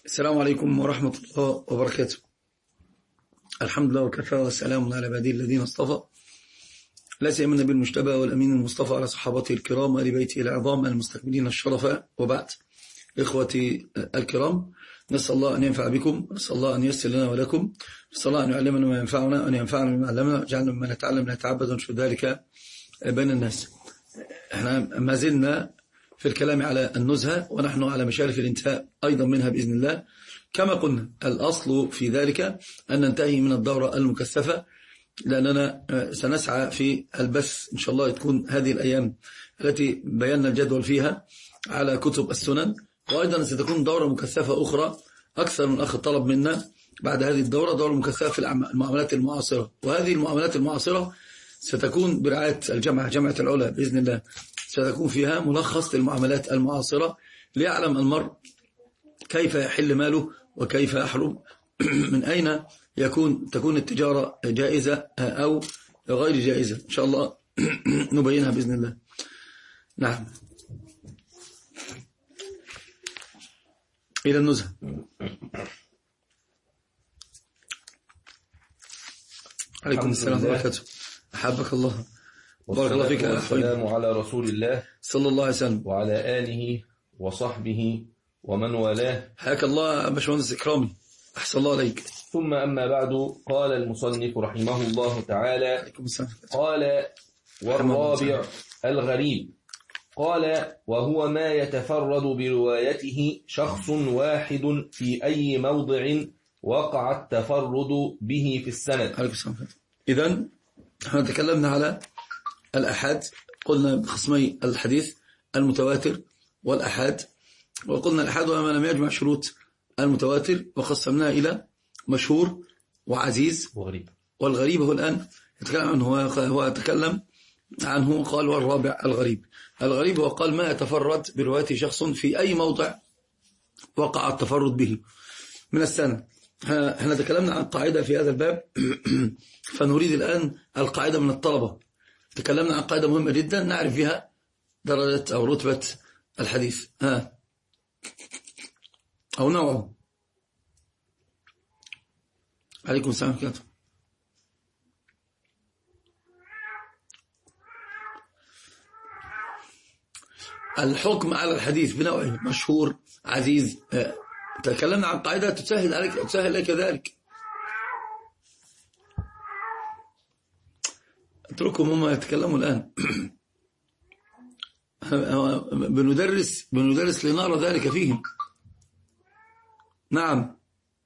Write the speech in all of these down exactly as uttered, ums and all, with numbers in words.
السلام عليكم ورحمة الله وبركاته. الحمد لله وكفى والسلام على عباده الذين اصطفى، لا سيما النبي المجتبى والأمين المصطفى على صحابته الكرام وآل بيته العظام المستكملين الشرفاء، وبعد. إخوتي الكرام، نسأل الله أن ينفع بكم، نسأل الله أن ييسر لنا ولكم، نسأل الله أن يعلمنا ما ينفعنا وأن ينفعنا بما علمنا، وجعلنا مما نتعلم نتعبد ونشر ذلك بين الناس. احنا ما زلنا في الكلام على النزهة، ونحن على مشارف الانتهاء أيضا منها بإذن الله. كما قلنا الأصل في ذلك أن ننتهي من الدورة المكثفة، لأننا سنسعى في البث إن شاء الله تكون هذه الأيام التي بينا الجدول فيها على كتب السنن، وأيضا ستكون دورة مكثفة أخرى أكثر من أخ طلب منا بعد هذه الدورة، دورة مكثفة في المعاملات المعاصرة. وهذه المعاملات المعاصرة ستكون برعاية الجامعة جامعة العلا بإذن الله، ستكون فيها ملخص للمعاملات المعاصرة ليعلم المرء كيف يحل ماله وكيف يحرم، من أين يكون تكون التجارة جائزة أو غير جائزة. إن شاء الله نبينها بإذن الله. نعم، إلى النزهة. عليكم السلام ورحمة الله وبركاته. أحبك الله، بارك الله فيك. والسلام على رسول الله صلى الله عليه وسلم وعلى آله وصحبه ومن والاه. حياك الله باشمهندس إكرامي، أحسن الله عليك. ثم أما بعد، قال المصنف رحمه الله تعالى: قال والرابع الغريب. قال: وهو ما يتفرد بروايته شخص واحد في أي موضع وقع التفرد به في السند. إذن احنا تكلمنا على الأحاد، قلنا بخصمي الحديث المتواتر والأحاد، وقلنا الأحاد وما لم يجمع شروط المتواتر، وقسمناه إلى مشهور وعزيز وغريب. والغريب هو الآن يتكلم عنه، هو يتكلم عنه. قال والرابع الغريب. الغريب هو قال ما يتفرد بروايته شخص في أي موضع وقع التفرد به من السنة. احنا تكلمنا عن قاعدة في هذا الباب فنريد الآن القاعدة من الطلبة. تكلمنا عن قاعدة مهمة جدا نعرف بها درجة أو رتبة الحديث ها أو نوعه. عليكم السلام ورحمة الله. الحكم على الحديث بنوعه مشهور عزيز. تكلمنا عن قاعدة تسهل عليك تسهل لك ذلك. اتركهم هم يتكلموا الآن. بندرس بندرس لنرى ذلك فيهم. نعم،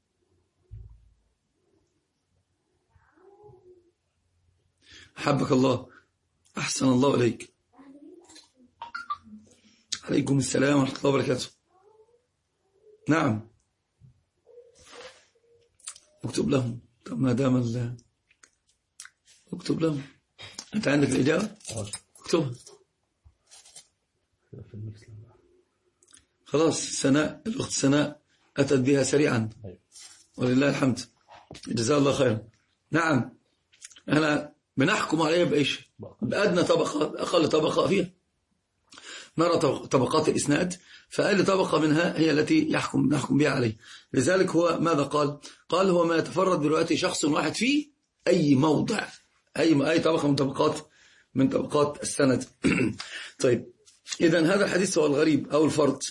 حبك الله، أحسن الله إليك. عليكم السلام ورحمة الله وبركاته. نعم، اكتب لهم. طب ما دام الله اكتب لهم. أنت عندك الإجابة؟ اكتبها. خلاص، سناء الأخت سناء أتت بها سريعا ولله الحمد، جزاه الله خيرا. نعم، أنا بنحكم عليها بإيش؟ بأدنى طبقة، أقل طبقة فيها نرى طبقات الإسناد، فأقل طبقة منها هي التي يحكم نحكم بها عليه. لذلك هو ماذا قال؟ قال هو ما يتفرد بروايته شخص واحد في أي موضع، أي أي طبقة من طبقات من طبقات السند. طيب، إذن هذا الحديث هو الغريب أو الفرد.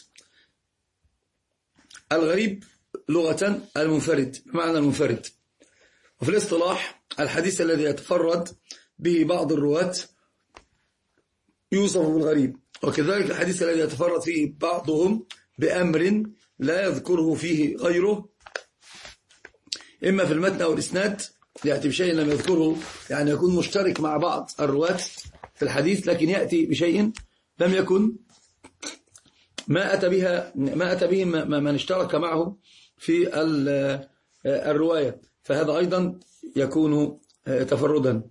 الغريب لغة المنفرد، بمعنى المنفرد، وفي الاصطلاح الحديث الذي يتفرد به بعض الرواة يوصف بالغريب، وكذلك الحديث الذي يتفرد فيه بعضهم بأمر لا يذكره فيه غيره، إما في المتن أو الإسناد، يأتي بشيء لم يذكره، يعني يكون مشترك مع بعض الرواة في الحديث، لكن يأتي بشيء لم يكن ما أتى بها ما أتى به من اشترك معه في الرواية، فهذا أيضا يكون تفردا.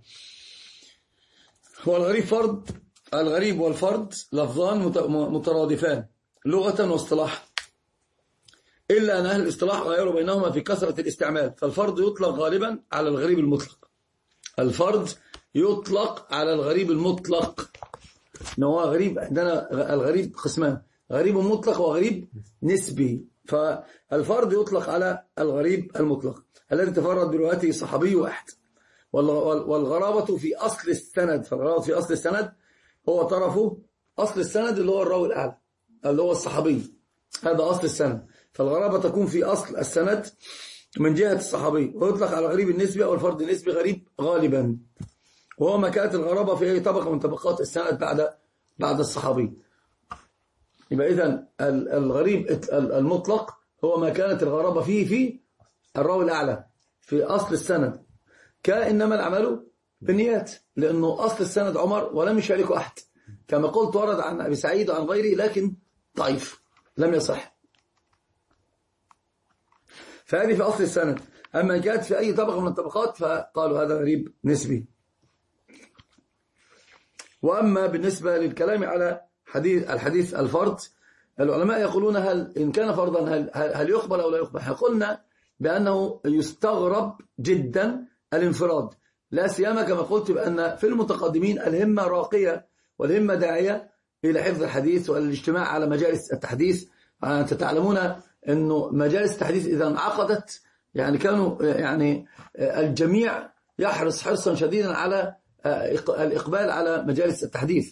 هو الغريب فرد. الغريب والفرد لفظان مترادفان لغة واصطلاحا، إلا أن أهل الاصطلاح غيروا بينهما في كثرة الاستعمال. فالفرد يطلق غالبا على الغريب المطلق. الفرد يطلق على الغريب المطلق. هو غريب عندنا الغريب قسمان: غريب مطلق وغريب نسبي. فالفرد يطلق على الغريب المطلق الذي تفرد بروايته صحابي واحد. والغرابة في أصل السند، فالغرابة في أصل السند هو طرفه أصل السند اللي هو الراوي الأعلى اللي هو الصحابي، هذا أصل السند. فالغرابة تكون في أصل السند من جهة الصحابي، ويطلق على غريب النسبة أو الفرد النسبي غريب غالبا، وهو ما كانت الغرابة في أي طبقة من طبقات السند بعد بعد الصحابي. يبقى إذن الغريب المطلق هو ما كانت الغرابة فيه في الراوي الأعلى في أصل السند، كإنما العمل بالنيات، لأنه أصل السند عمر ولم يشاركه أحد، كما قلت ورد عن أبي سعيد وعن غيره لكن ضعيف لم يصح، فهذه في أصل السند. أما إن كانت في أي طبقة من الطبقات فقالوا هذا غريب نسبي. وأما بالنسبة للكلام على حديث الحديث الفرد، العلماء يقولون هل إن كان فرضا هل, هل يقبل أو لا يقبل. قلنا بأنه يستغرب جدا الانفراد، لا سيما كما قلت بأن في المتقدمين الهمة راقية والهمة داعية إلى حفظ الحديث والاجتماع على مجالس التحديث. أنت تعلمون أنه مجالس التحديث إذا انعقدت يعني كانوا يعني الجميع يحرص حرصا شديدا على الإقبال على مجالس التحديث.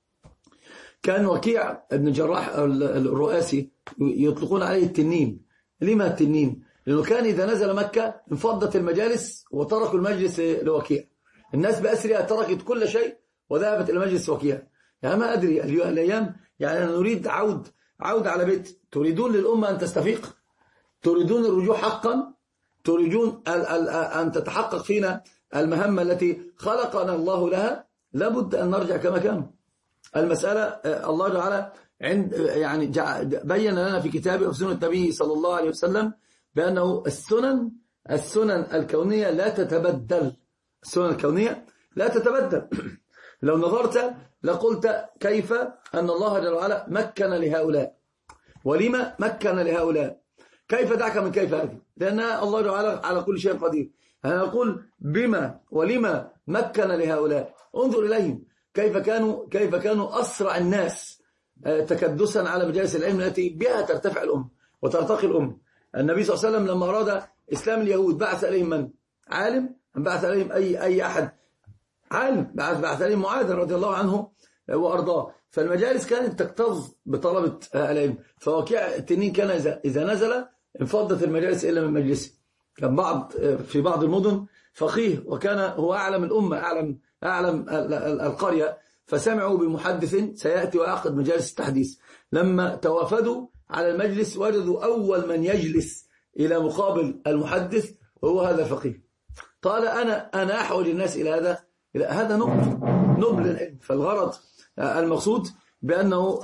كان وكيع ابن جراح الرؤاسي يطلقون عليه التنين. لما التنين؟ لأنه كان إذا نزل مكة انفضت المجالس وتركوا المجلس لوكيع، الناس بأسرها تركت كل شيء وذهبت إلى مجلس وكيع. يعني ما أدري الأيام يعني أنا نريد عود عود على بيت. تريدون للأمة أن تستفيق، تريدون الرجوع حقا، تريدون أن تتحقق فينا المهمة التي خلقنا الله لها، لابد أن نرجع كما كانوا. المسألة الله تعالى عند يعني بين لنا في كتابه وفي سنة النبي صلى الله عليه وسلم بأنه السنن السنن الكونية لا تتبدل، السنن الكونية لا تتبدل. لو نظرت لقلت كيف أن الله جل وعلا مكن لهؤلاء، ولما مكن لهؤلاء، كيف دعك من كيف هذه، لأن الله جل وعلا على كل شيء قدير. أنا أقول بما ولما مكن لهؤلاء، انظر إليهم كيف كانوا كيف كانوا أسرع الناس تكدسا على مجالس العلم التي بها ترتفع الأمة وترتقي الأمة. النبي صلى الله عليه وسلم لما أراد إسلام اليهود بعث عليهم من؟ عالم؟ بعث عليهم أي أي أحد؟ عالم. بعث بعث عليهم معاذ رضي الله عنه وأرضاه. فالمجالس كانت تكتظ بطلبة العلم. فوكيع التنين كان إذا إذا نزل انفضت المجالس إلا من مجلسه. كان بعض في بعض المدن فقيه وكان هو أعلم الأمة، أعلم أعلم القرية، فسمعوا بمحدث سيأتي ويعقد مجالس التحديث. لما توافدوا على المجلس وجدوا أول من يجلس إلى مقابل المحدث وهو هذا الفقيه. قال أنا أنا أحوج الناس إلى هذا إلى هذا نبل نبل العلم. فالغرض المقصود بأنه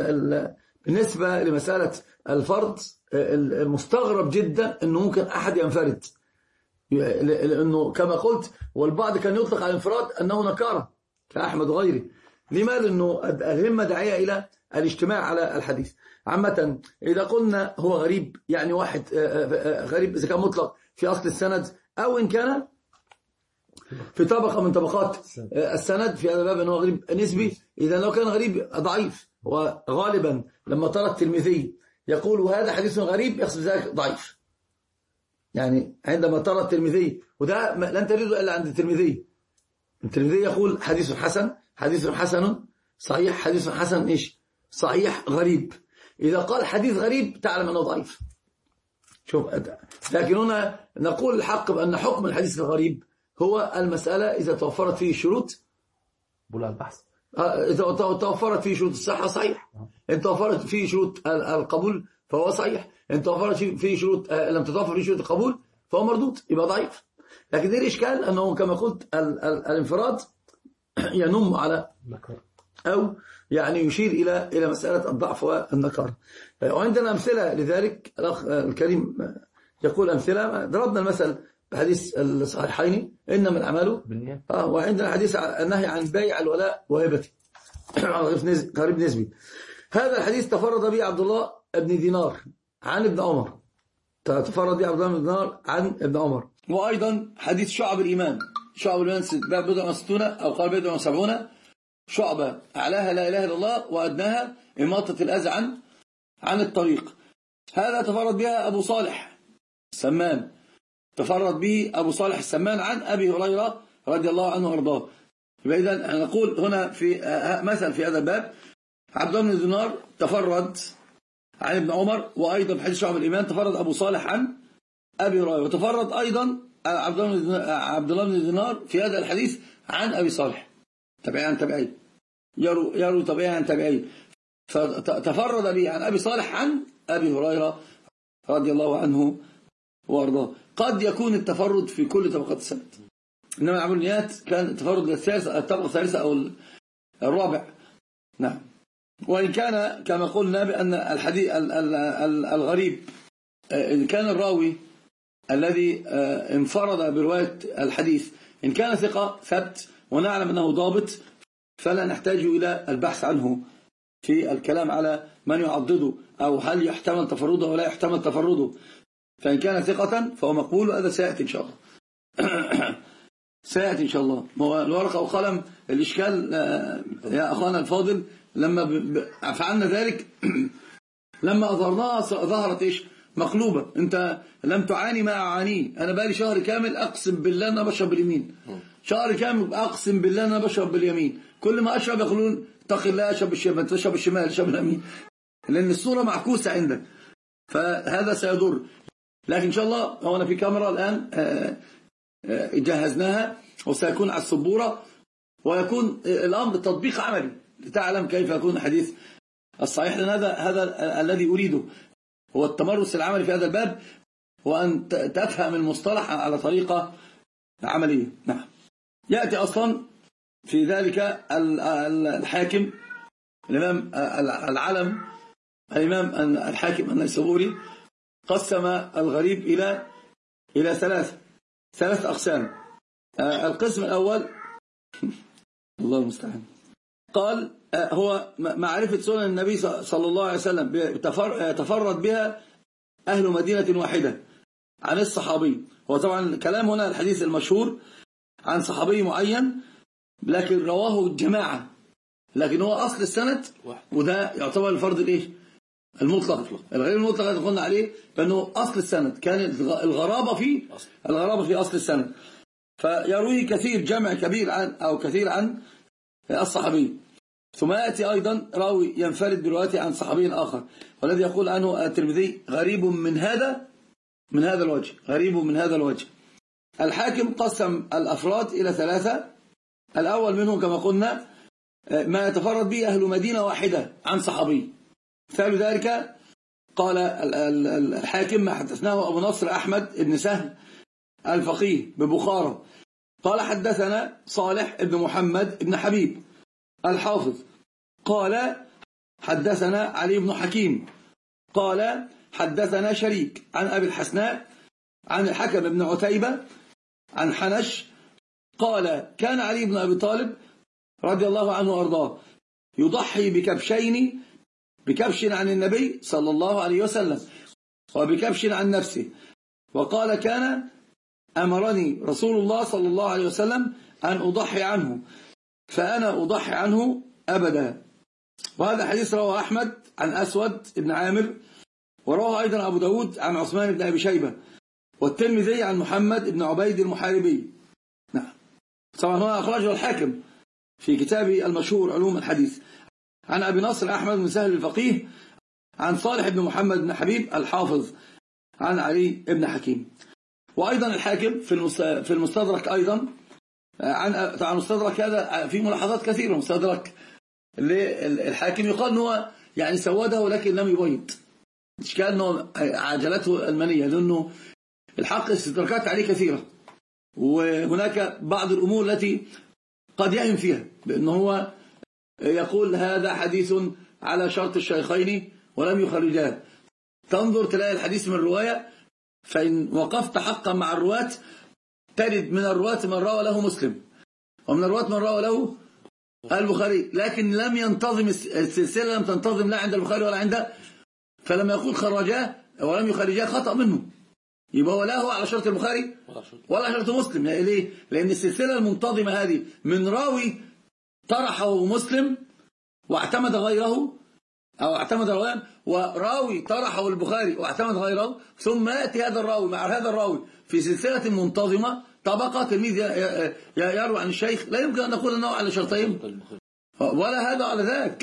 بالنسبة لمسألة الفرد المستغرب جدا أنه ممكن أحد ينفرد، لأنه كما قلت والبعض كان يطلق على الانفراد أنه نكارة كأحمد وغيره. لماذا؟ لأنه الهمة داعية إلى الاجتماع على الحديث. عامة إذا قلنا هو غريب يعني واحد غريب إذا كان مطلق في أصل السند أو إن كان في طبقة من طبقات السند، في هذا الباب أنه غريب نسبي. إذا لو كان غريب ضعيف، وغالبا لما ترى الترمذي يقول هذا حديث غريب يقصد ذلك ضعيف. يعني عندما ترى الترمذي، وده لن تجده إلا عند الترمذي، الترمذي يقول حديث حسن، حديث حسن صحيح، حديث حسن إيش صحيح غريب. إذا قال حديث غريب تعلم أنه ضعيف. شوف، لكن هنا نقول الحق بأن حكم الحديث الغريب هو المسألة إذا توفرت فيه شروط بولا البحث، إذا توفرت فيه شروط الصحة صحيح، إن توفرت فيه شروط القبول فهو صحيح، إن توفرت فيه شروط لم تتوفر فيه شروط القبول فهو مردود يبقى ضعيف. لكن إيه الإشكال؟ أنه كما قلت الانفراد ينم على أو يعني يشير إلى إلى مسألة الضعف والنكار. وعندنا أمثلة لذلك. الأخ الكريم يقول أمثلة، ضربنا المثل بحديث الصحيحين إنما الأعمال بالنيات، آه وعندنا حديث النهي عن بيع الولاء وهبته قريب نسبي. هذا الحديث تفرد به عبد الله بن دينار عن ابن عمر، تفرد به عبد الله بن دينار عن ابن عمر. وأيضا حديث شعب الإيمان، شعب الإيمان بضع وستون أو قال بضع وسبعون شعبة، أعلاها لا إله إلا الله وأدناها إماطة الأذى عن عن الطريق. هذا تفرد بها أبو صالح السمان، تفرد به أبو صالح السمان عن أبي هريرة رضي الله عنه وارضاه. إذا نقول هنا في مثل في هذا الباب عبد الله بن دينار تفرد عن ابن عمر، وأيضا في حديث شعب الإيمان تفرد أبو صالح عن أبي هريرة، وتفرد أيضا عبد الله بن دينار في هذا الحديث عن أبي صالح تبعي عن تبعي يروا يروا تبعي عن تبعي، فتفرد به عن أبي صالح عن أبي هريرة رضي الله عنه وارضاه. قد يكون التفرد في كل طبقات السند، إنما عمل النيات كان التفرد الثالثة الطبقة الثالثة أو الرابع. نعم. وإن كان كما قلنا بأن الحديث الغريب إن كان الراوي الذي انفرد برواية الحديث إن كان ثقة ثبت ونعلم أنه ضابط، فلا نحتاج إلى البحث عنه في الكلام على من يعضده أو هل يحتمل تفرده ولا يحتمل تفرده. فإن كان ثقة فهو مقبول، وهذا سيأتي إن شاء الله. سيأتي إن شاء الله. الورقة وقلم الإشكال يا أخوانا الفاضل لما فعلنا ذلك لما أظهرناها ظهرت إيش مقلوبة. أنت لم تعاني ما أعانيه. أنا بقالي شهر كامل أقسم بالله أنا بشرب باليمين، شهر كامل أقسم بالله أنا بشرب باليمين، كل ما أشرب يقولون اتق الله أشرب بالشمال، تشرب بالشمال أشرب باليمين، لأن الصورة معكوسة عندك، فهذا سيضر. لكن إن شاء الله هو أنا في كاميرا الآن جهزناها وسيكون على السبورة، ويكون الأمر تطبيق عملي لتعلم كيف يكون الحديث الصحيح. لأن هذا هذا الذي أريده هو التمرس العملي في هذا الباب، وأن تفهم المصطلح على طريقة عملية. نعم. يأتي أصلا في ذلك الحاكم الإمام العلم الإمام الحاكم النيسابوري قسم الغريب إلى إلى ثلاث ثلاث أقسام. القسم الأول الله المستعان قال هو معرفة سنن النبي صلى الله عليه وسلم تفرد بها أهل مدينة واحدة عن الصحابي. هو طبعا الكلام هنا الحديث المشهور عن صحابي معين، لكن رواه الجماعة، لكن هو أصل السند، وده يعتبر الفرد الإيه المطلق. الغير المطلق اللي قلنا عليه لأنه أصل السند، كان الغرابة في الغرابة في أصل السند، فيرويه كثير جمع كبير عن أو كثير عن الصحابي. ثم يأتي أيضا راوي ينفرد بروايته عن صحابي آخر، والذي يقول عنه الترمذي غريب من هذا من هذا الوجه، غريب من هذا الوجه. الحاكم قسم الأفراد إلى ثلاثة. الأول منهم كما قلنا ما يتفرد به أهل مدينة واحدة عن صحابي. مثال ذلك قال الحاكم ما حدثناه أبو نصر أحمد بن سهل الفقيه ببخارى قال حدثنا صالح بن محمد بن حبيب الحافظ قال حدثنا علي بن حكيم قال حدثنا شريك عن أبي الحسناء عن الحكم بن عتيبة عن حنش قال كان علي بن أبي طالب رضي الله عنه وأرضاه يضحي بكبشين، بكبش عن النبي صلى الله عليه وسلم وبكبش عن نفسه، وقال كان أمرني رسول الله صلى الله عليه وسلم أن أضحي عنه فأنا أضحي عنه أبدا. وهذا حديث رواه أحمد عن أسود بن عامر، ورواه أيضا أبو داود عن عثمان بن أبي شيبة، والترمذي عن محمد بن عبيد المحاربي. نعم. طبعا هو أخرجه الحاكم في كتابه المشهور علوم الحديث عن أبي نصر أحمد بن سهل الفقيه عن صالح بن محمد بن حبيب الحافظ عن علي بن حكيم. وأيضا الحاكم في المستدرك أيضا عن عن المستدرك هذا في ملاحظات كثيرة. مستدرك الحاكم يقال أنه يعني سوده ولكن لم يبيض، مش كأنه عجلته المنية، لأنه الحق الاستدراكات عليه كثيرة، وهناك بعض الأمور التي قد يهم فيها بأنه هو يقول هذا حديث على شرط الشيخين ولم يخرجاه. تنظر تلاقي الحديث من الرواية، فإن وقفت حقا مع الرواة تجد من الرواة من روى له مسلم ومن الرواة من روى له البخاري، لكن لم ينتظم السلسلة، لم تنتظم لا عند البخاري ولا عنده، فلما يقول خرجاه ولم يخرجاه خطأ منه، يبقى ولا هو على شرط البخاري ولا شرط مسلم. ليه؟ لأن السلسلة المنتظمة هذه من راوي طرحه مسلم واعتمد غيره أو اعتمد راويان وراوي طرحه البخاري واعتمد غيره، ثم يأتي هذا الراوي مع هذا الراوي في سلسلة منتظمة طبقة تلميذ يروي عن الشيخ، لا يمكن أن نقول أنه على شرطين ولا هذا على ذاك،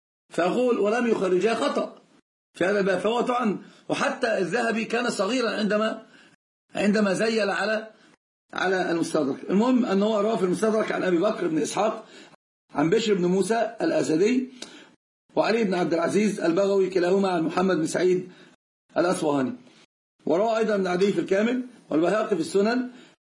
فأقول ولم يخرجها خطأ في هذا الباب. فهو طبعا، وحتى الذهبي كان صغيرا عندما عندما زيل على على المستدرك. المهم أنه روى في المستدرك عن أبي بكر بن إسحاق عن بشر بن موسى الأسدي وعلي بن عبد العزيز البغوي كلاهما عن محمد بن سعيد الأصفهاني. وروى أيضا ابن عدي في الكامل والبيهقي في السنن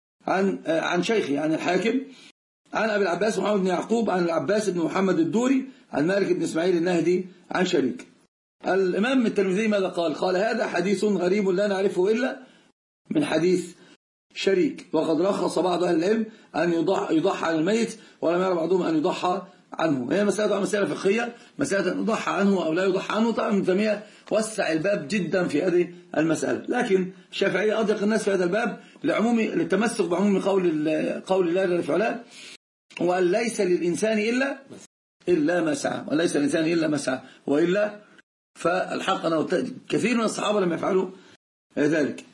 عن عن شيخي عن الحاكم عن أبي العباس محمد بن يعقوب عن العباس بن محمد الدوري عن مالك بن إسماعيل النهدي عن شريك. الإمام الترمذي ماذا قال؟ قال هذا حديث غريب لا نعرفه إلا من حديث شريك، وقد رخص بعض أهل العلم أن يضحى, يضحى عن الميت ولم يرى بعضهم أن يضحى عنه. هي مسألة مسألة فقهية، مسألة أن يضحى عنه أو لا يضحى عنه. طبعا ابن تيمية وسع الباب جدا في هذه المسألة، لكن الشافعية أضيق الناس في هذا الباب لعموم للتمسك بعموم قول قول الله جل وعلا، وأن ليس للإنسان إلا إلا ما سعى، وليس للإنسان إلا ما سعى، وإلا فالحق أنه كثير من الصحابة لم يفعلوا ذلك.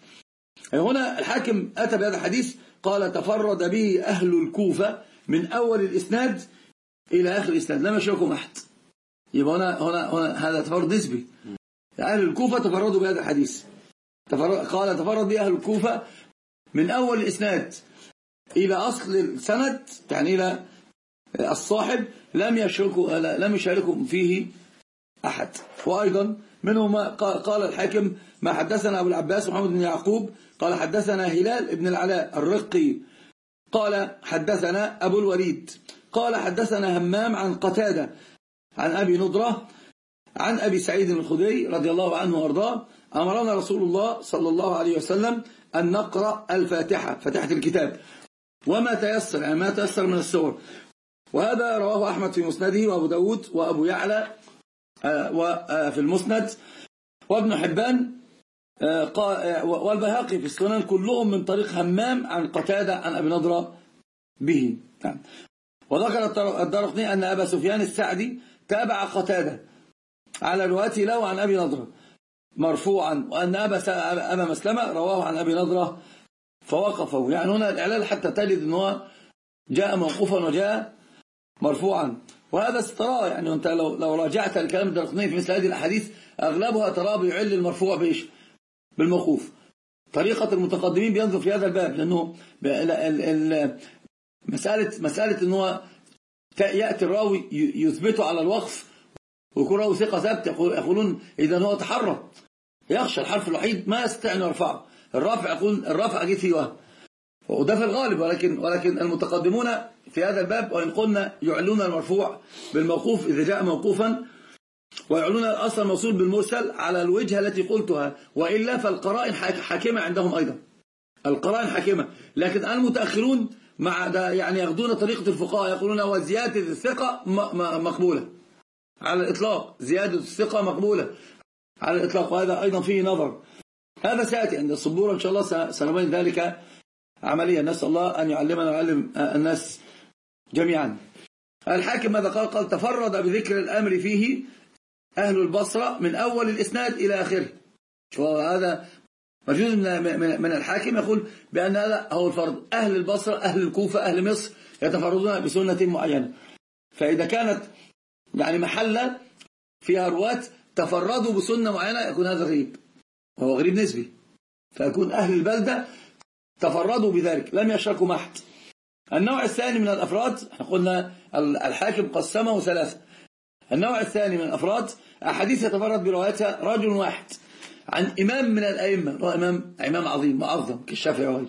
هنا الحاكم أتى بهذا الحديث قال تفرد به أهل الكوفة من أول الإسناد إلى آخر الإسناد لم يشركوا أحد. يبقى هنا, هنا, هنا هذا تفرد نسبي. أهل الكوفة تفردوا بهذا الحديث. تفرد قال تفرد به أهل الكوفة من أول الإسناد إلى أصل السند، يعني إلى الصاحب، لم يشركوا لم يشاركوا فيه أحد. وأيضا منهم قال الحاكم ما حدثنا أبو العباس محمد بن يعقوب قال حدثنا هلال بن العلاء الرقي قال حدثنا أبو الوليد قال حدثنا همام عن قتادة عن أبي نضرة عن أبي سعيد الخدري رضي الله عنه وارضاه أمرنا رسول الله صلى الله عليه وسلم أن نقرأ الفاتحة، فاتحة الكتاب، وما تيسر، يعني ما تيسر من السور. وهذا رواه أحمد في مسنده وأبو داود وأبو يعلى وفي المسند وابن حبان والبيهقي في السنن، كلهم من طريق همام عن قتادة عن أبي نضرة به. وذكر الدارقطني أن أبا سفيان السعدي تابع قتادة على روايته له عن أبي نضرة مرفوعا، وأن أبا أبا مسلمة رواه عن أبي نضرة فوقفه. يعني هنا الإعلال حتى تجد أنه جاء موقوفا وجاء مرفوعا، وهذا استراء. يعني أنت لو لو راجعت الكلام الدارقطني في مثل هذه الأحاديث أغلبها ترى بيعل المرفوع بإيش؟ بالموقوف. طريقة المتقدمين بينظر في هذا الباب، لأنه مسألة مسألة أنه يأتي الراوي يثبته على الوقف ويكون راوي ثقة ثابت، يقولون إذا هو تحرى يخشى الحرف الوحيد ما يستطيع أن يرفعه، الرافع يقول الرافع أجيد فيه وهم، وده في الغالب. ولكن ولكن المتقدمون في هذا الباب وإن قلنا يعلون المرفوع بالموقوف إذا جاء موقوفا، ويعلون الأصل الموصول بالمرسل على الوجهة التي قلتها، وإلا فالقرائن حاكمة عندهم أيضا، القرائن حاكمة. لكن المتأخرون مع ده يعني ياخذون طريقة الفقهاء، يقولون وزيادة الثقة مقبولة على الإطلاق، زيادة الثقة مقبولة على الإطلاق، وهذا أيضا فيه نظر. هذا سيأتي عند الصبورة إن شاء الله سنبين ذلك عمليا. نسأل الله أن يعلمنا ويعلم الناس جميعا. الحاكم ماذا قال؟ قال تفرد بذكر الأمر فيه أهل البصرة من أول الإسناد إلى آخره. وهذا موجود من الحاكم يقول بأن هذا هو الفرض. أهل البصرة، أهل الكوفة، أهل مصر يتفردون بسنة معينة، فإذا كانت يعني محلة فيها رواة تفردوا بسنة معينة يكون هذا غريب، وهو غريب نسبي، فيكون أهل البلدة تفردوا بذلك لم يشركوا مع أحد. النوع الثاني من الأفراد، احنا قلنا الحاكم قسمه ثلاثة. النوع الثاني من الأفراد أحاديث يتفرد بروايتها رجل واحد عن إمام من الأئمة، هو إمام إمام عظيم معظم كالشافعي وغيره.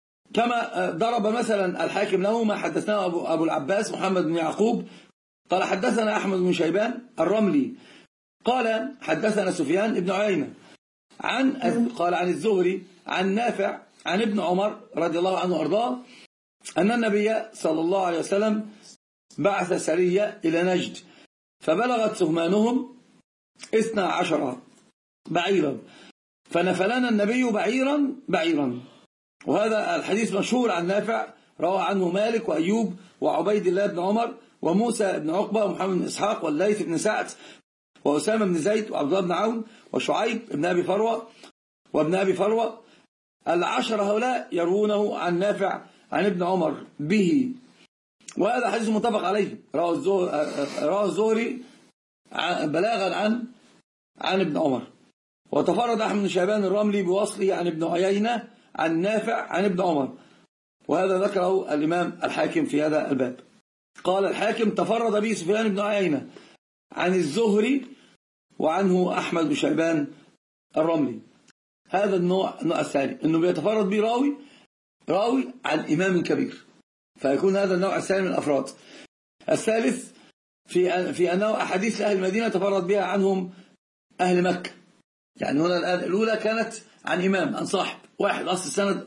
كما ضرب مثلا الحاكم له ما حدثنا أبو, أبو العباس محمد بن يعقوب قال حدثنا أحمد بن شيبان الرملي قال حدثنا سفيان بن عيينة عن قال عن الزهري عن نافع عن ابن عمر رضي الله عنه وارضاه أن النبي صلى الله عليه وسلم بعث سرية إلى نجد فبلغت سهمانهم اثنا عشر بعيرا فنفلنا النبي بعيرا بعيرا. وهذا الحديث مشهور عن نافع، روى عنه مالك وأيوب وعبيد الله بن عمر وموسى بن عقبة ومحمد بن إسحاق والليث بن سعد وأسامة بن زيد وعبد الله بن عون وشعيب بن أبي فروة وابن أبي فروة. العشر هؤلاء يروونه عن نافع عن ابن عمر به، وهذا حديث متفق عليه، رواه الزهري بلاغا عن عن ابن عمر. وتفرد أحمد بن شيبان الرملي بوصله عن ابن عيينة عن نافع عن ابن عمر، وهذا ذكره الإمام الحاكم في هذا الباب. قال الحاكم تفرد به سفيان بن عيينة عن الزهري وعنه أحمد بن شيبان الرملي. هذا النوع النوع الثاني، أنه بيتفرد به راوي راوي عن إمام كبير، فيكون هذا النوع الثاني من الأفراد. الثالث في في أنه أحاديث أهل المدينة تفرد بها عنهم أهل مكة. يعني هنا الآن الأولى كانت عن إمام عن صاحب واحد أصل السند،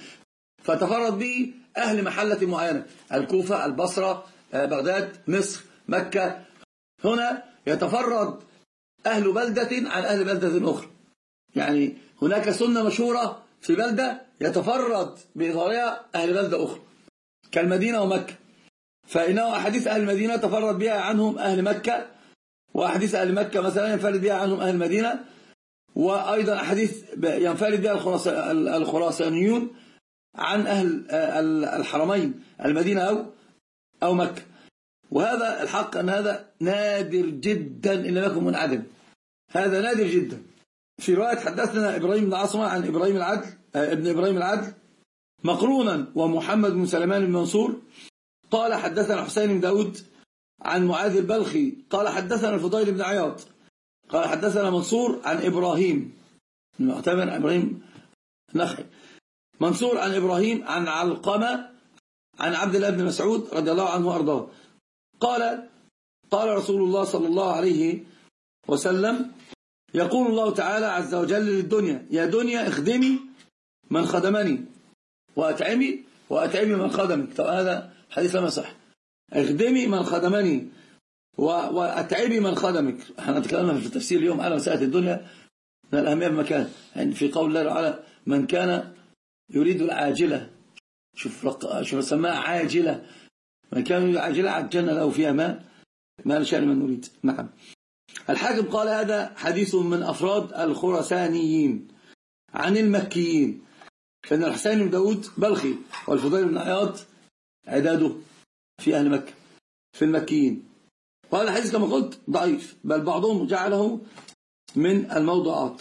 فتفرد به أهل محلة معينة، الكوفة، البصرة، بغداد، مصر، مكة. هنا يتفرد أهل بلدة عن أهل بلدة أخرى، يعني هناك سنة مشهورة في بلدة يتفرد بإظهارها أهل بلدة أخرى كالمدينة ومكة، فإنه أحاديث أهل المدينة تفرد بها عنهم أهل مكة، وأحاديث أهل مكة مثلا ينفرد بها عنهم أهل المدينة، وأيضا أحاديث ينفرد بها الخراسانيون عن أهل الحرمين المدينة أو أو مكة. وهذا الحق أن هذا نادر جدا إن لم يكن منعدم، هذا نادر جدا. في رواية حدثنا إبراهيم بن عاصمة عن إبراهيم العدل ابن إبراهيم العدل مقرونا ومحمد بن سليمان بن منصور قال حدثنا حسين بن داود عن معاذ البلخي قال حدثنا الفضيل بن عياض قال حدثنا منصور عن إبراهيم المعتمر إبراهيم نخعي منصور عن إبراهيم عن علقمة عن عبد الله بن مسعود رضي الله عنه وأرضاه قال قال رسول الله صلى الله عليه وسلم يقول الله تعالى عز وجل للدنيا يا دنيا اخدمي من خدمني وأتعمي وأتعمي من خدمك. طب هذا حديث ما صح. اخدمي من خدمني وأتعبي من خدمك. احنا تكلمنا في التفسير اليوم على مسألة الدنيا من الأهمية بمكان، يعني في قول الله تعالى من كان يريد العاجلة، شوف شوف سماها عاجلة، من كان يريد العاجلة عجلنا له فيها ما ما نشاء من نريد. نعم. الحاكم قال هذا حديث من أفراد الخراسانيين عن المكيين، فإن الحسين بن داود بلخي والفضيل بن عياض عداده في أهل مكة في المكيين. وهذا الحديث كما قلت ضعيف، بل بعضهم جعله من الموضوعات.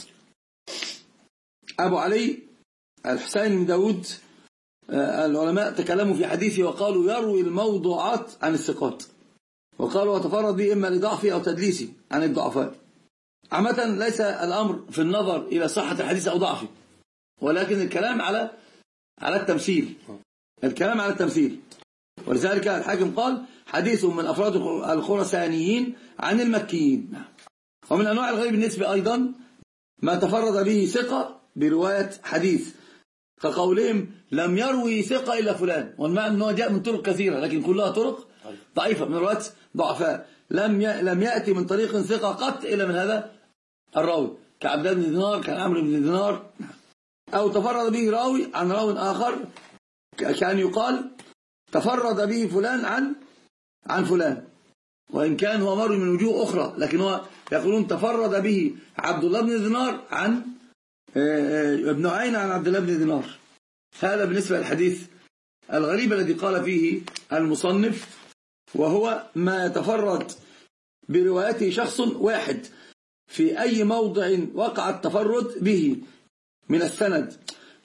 أبو علي الحسين بن داود العلماء تكلموا في حديثه وقالوا يروي الموضوعات عن الثقات، وقالوا وتفرد به إما لضعفه أو تدليسه عن الضعفاء. عامة ليس الأمر في النظر إلى صحة الحديث أو ضعفه، ولكن الكلام على على التمثيل الكلام على التمثيل ولذلك الحاكم قال حديث من أفراد الخراسانيين عن المكيين. ومن أنواع الغريب بالنسبة أيضا ما تفرد به ثقة برواية حديث، كقولهم لم يروي ثقة إلا فلان، والمعنى أنه جاء من طرق كثيرة لكن كلها طرق ضعيفة من رواية ضعفاء، لم لم يأتي من طريق ثقة قط إلا من هذا الراوي كعبد الله بن دينار كان عمرو بن دينار. أو تفرد به راوي عن راوي آخر كان يقال تفرد به فلان عن عن فلان، وإن كان هو مروي من وجوه أخرى، لكن هو يقولون تفرد به عبد الله بن دينار عن ابن عين عن عبد الله بن دينار. هذا بالنسبة للحديث الغريب الذي قال فيه المصنف، وهو ما يتفرد بروايته شخص واحد في أي موضع وقع التفرد به من السند.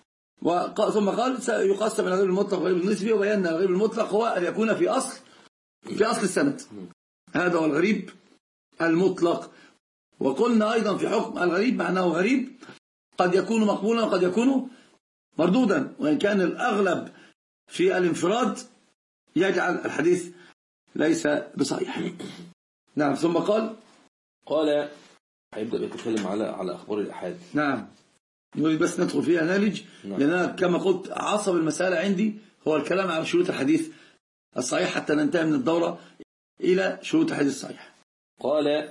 ثم قال سيقسم الى الغيب المطلق والغيب النسبي، وبينا الغيب المطلق هو أن يكون في أصل في أصل السند، هذا هو الغريب المطلق. وقلنا أيضا في حكم الغريب معناه غريب قد يكون مقبولا وقد يكون مردودا، وإن كان الأغلب في الانفراد يجعل الحديث ليس بصحيح. نعم. ثم قال قال هيبدأ يتكلم على على أخبار الأحاد. نعم. نريد بس ندخل فيها نالج، نعم. لأن كما قلت عصب المسألة عندي هو الكلام على شروط الحديث الصحيح حتى ننتهي من الدورة إلى شروط الحديث الصحيح. قال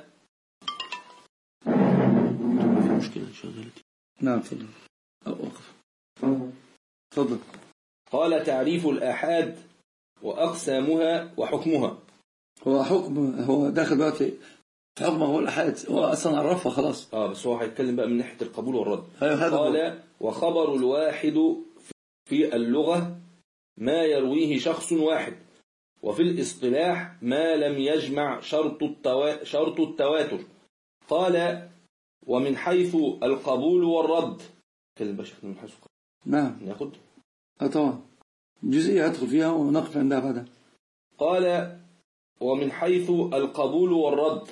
مشكلة شغلتي. نعم تفضل. أوقف. تفضل. قال تعريف الآحاد وأقسامها وحكمها. هو حكم هو داخل دلوقتي في حكم هو الأحاد، هو أصلا عرفها خلاص. اه بس هو هيتكلم بقى من ناحية القبول والرد. قال هو. وخبر الواحد في اللغة ما يرويه شخص واحد، وفي الاصطلاح ما لم يجمع شرط التوا... شرط التواتر. قال ومن حيث القبول والرد. كلمة شيخ من حيث القبول. نعم ناخد اه طبعا جزئية أدخل فيها ونقف عندها بعدها. قال ومن حيث القبول والرد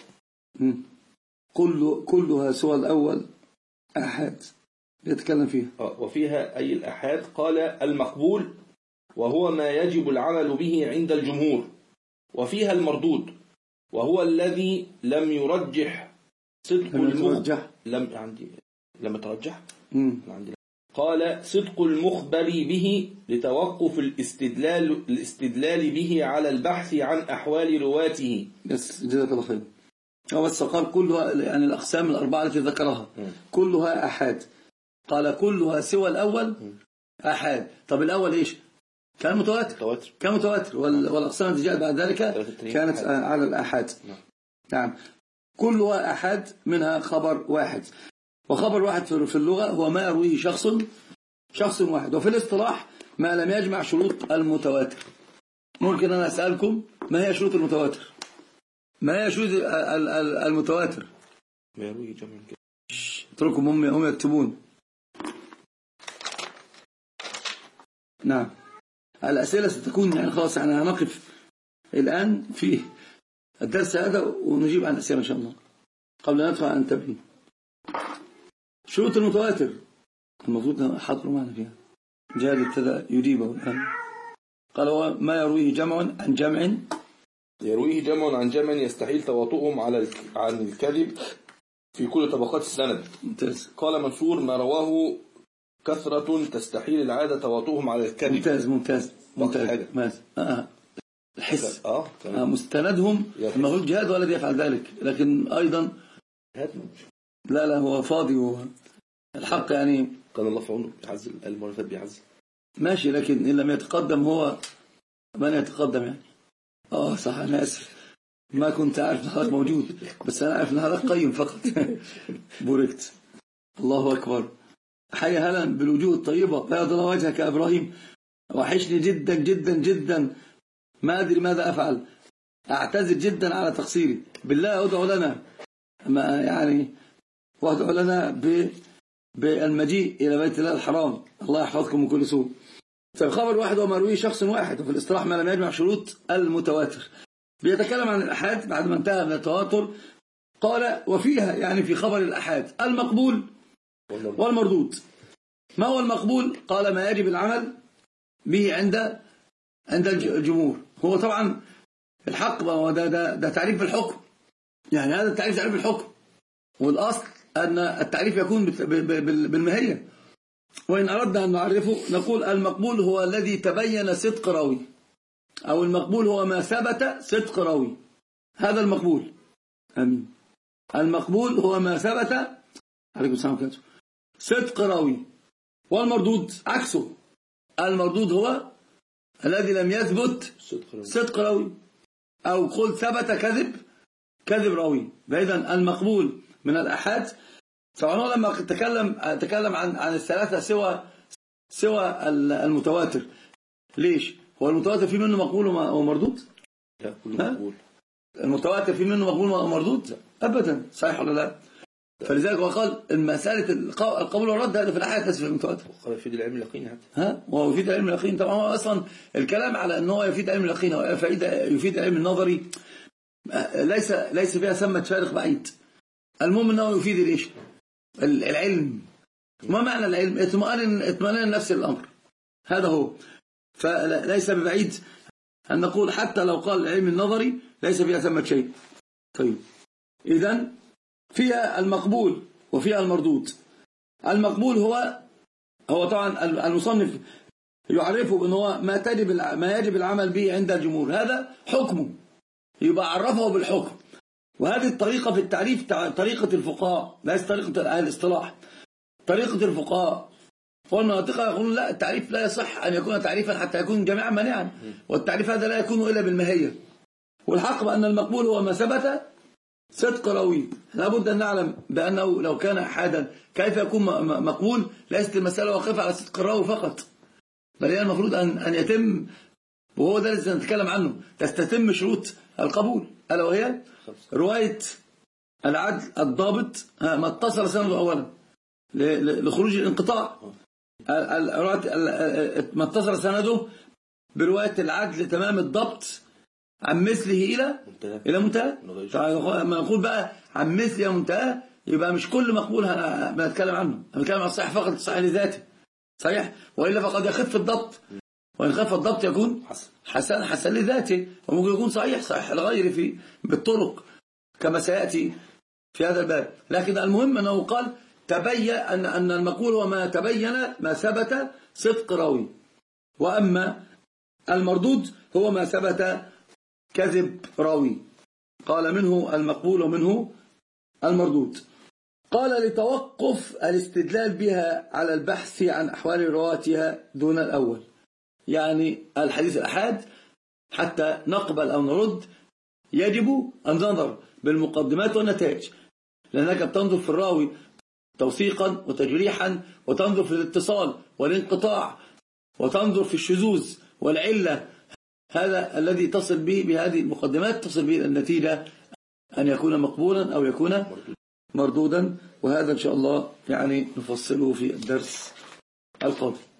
كل كلها سوى الأول أحاد يتكلم فيها. وفيها أي الأحاد. قال المقبول وهو ما يجب العمل به عند الجمهور. وفيها المردود وهو الذي لم يرجح صدق المخبر. لم عندي لم ترجح عندي. قال صدق المخبر به لتوقف الاستدلال الاستدلال به على البحث عن أحوال رواته. بس جزاك الله خير. هو بس قال كلها يعني الأقسام الأربعة التي ذكرها م. كلها أحاد. قال كلها سوى الأول م. أحاد. طب الأول إيش؟ كان متواتر. متواتر. كان متواتر والأقسام التي جاءت بعد ذلك كانت أحاد. على الأحاد. نعم. نعم كلها أحاد منها خبر واحد. وخبر واحد في اللغة هو ما يرويه شخص شخص واحد. وفي الاصطلاح ما لم يجمع شروط المتواتر. ممكن أنا أسألكم ما هي شروط المتواتر؟ ما هي شروط المتواتر؟ ما يرويه جمع كده. اتركهم هم هم يكتبون. نعم الأسئلة ستكون يعني خلاص يعني هنقف الآن في الدرس هذا ونجيب عن الأسئلة إن شاء الله قبل أن ندخل عن التبيين. شروط المتواتر المفروض حضروا معنا فيها. جاد ابتدأ يجيبه الآن. قال هو ما يرويه جمع عن جمع يرويه جمع عن جمع يستحيل تواطؤهم على عن الكذب في كل طبقات السند. ممتاز. قال منصور ما رواه كثرة تستحيل العادة تواطؤهم على الكذب. ممتاز ممتاز ممتاز, ممتاز. آه. الحس آه. آه. مستندهم ما هو الجهاد ولا يفعل ذلك لكن أيضا لا لا هو فاضي هو الحق يعني كان الله في عونه بيعزل المرافات بيعزل ماشي لكن إن لم يتقدم هو من يتقدم يعني اه صح أنا آسف ما كنت عارف ان هذا موجود بس أنا عارف ان هذا قيم فقط. بوركت الله أكبر. حي هلا بالوجوه الطيبة بيض الله وجهك يا إبراهيم. وحشني جدا جدا جدا ما أدري ماذا أفعل. أعتذر جدا على تقصيري بالله ادعوا لنا ما يعني وادعوا لنا ب بالمجيء إلى بيت الله الحرام. الله يحفظكم من كل سوء. فالخبر واحد وما يرويه شخص واحد. وفي الاصطلاح ما لم يجمع شروط المتواتر. بيتكلم عن الأحاد بعد ما انتهى من التواتر. قال وفيها يعني في خبر الأحاد المقبول والمردود. ما هو المقبول؟ قال ما يجب العمل به عند عند الجمهور. هو طبعا الحق ده ده ده تعريف بالحكم يعني هذا التعريف تعريف بالحكم والأصل أن التعريف يكون بالماهية. وإن أردنا أن نعرفه نقول المقبول هو الذي تبين صدق راوي أو المقبول هو ما ثبت صدق راوي. هذا المقبول. أمين. المقبول هو ما ثبت عليكم السلام عليكم صدق راوي. والمردود عكسه. المردود هو الذي لم يثبت صدق راوي أو قل ثبت كذب كذب راوي. فإذا المقبول من الأحاد. فعناه لما تكلم تكلم عن عن الثلاثة سوى سوى المتواتر. ليش؟ هو المتواتر في منه مقبول ومردود؟ لا كله مقبول. المتواتر في منه مقبول ومردود؟ أبدا. صحيح ولا لا؟ فلذلك وقال المسألة القبول والرد هذا في الأحاد ليس في المتواتر. وقال يفيد العلم اليقين هذا. ها وهو يفيد العلم اليقين طبعا. هو أصلا الكلام على أنه يفيد العلم اليقين أو يفيد العلم النظري ليس ليس فيها ثمة فارق بعيد. المهم أنه يفيد ليش؟ العلم. ما معنى العلم؟ اطمئنان اطمئنان نفس الأمر. هذا هو. فليس ببعيد أن نقول حتى لو قال العلم النظري ليس فيها ثمة شيء. طيب إذن فيها المقبول وفيها المردود. المقبول هو هو طبعا المصنف يعرفه بأنه هو ما تجب ما يجب العمل به عند الجمهور. هذا حكمه يبقى عرفه بالحكم. وهذه الطريقة في التعريف طريقة الفقهاء ليس طريقة الاصطلاح. طريقة الفقهاء والمناطق يقولون لا التعريف لا يصح أن يكون تعريفا حتى يكون جميعا مانعا. والتعريف هذا لا يكون إلا بالماهية. والحق بأن المقبول هو ما ثبت صدق راوي. لابد أن نعلم بأنه لو كان أحدا كيف يكون مقبول؟ ليست المسألة واقفة على صدق الراوي فقط، بل هي المفروض أن أن يتم، وهو ده الذي نتكلم عنه، تستتم شروط القبول، ألا وهي رواية العدل الضابط ما اتصل سنده أولا لخروج الانقطاع، ما اتصل سنده برواية العدل تمام الضبط عن مثله إلى إلى منتهى. ما نقول بقى عن مثله إلى منتهى يبقى مش كل مقبول هنتكلم عنه، هنتكلم عن الصحيح فقط، الصحيح لذاته صحيح، وإلا فقد يخف الضبط، وإن خف الضبط يكون حسن حسن لذاته، وممكن يكون صحيح صحيح لغيره في بالطرق كما سيأتي في هذا الباب. لكن المهم أنه قال تبين أن أن المقول هو ما تبين ما ثبت صدق راوي، وأما المردود هو ما ثبت كذب راوي. قال منه المقبول ومنه المردود. قال لتوقف الاستدلال بها على البحث عن أحوال رواتها دون الأول، يعني الحديث الأحاد حتى نقبل أو نرد يجب النظر بالمقدمات والنتائج، لأنك بتنظر في الراوي توثيقا وتجريحا، وتنظر في الاتصال والانقطاع، وتنظر في الشذوذ والعلة. هذا الذي تصل به بهذه المقدمات تصل به النتيجة أن يكون مقبولا أو يكون مردودا، وهذا إن شاء الله يعني نفصله في الدرس القادم.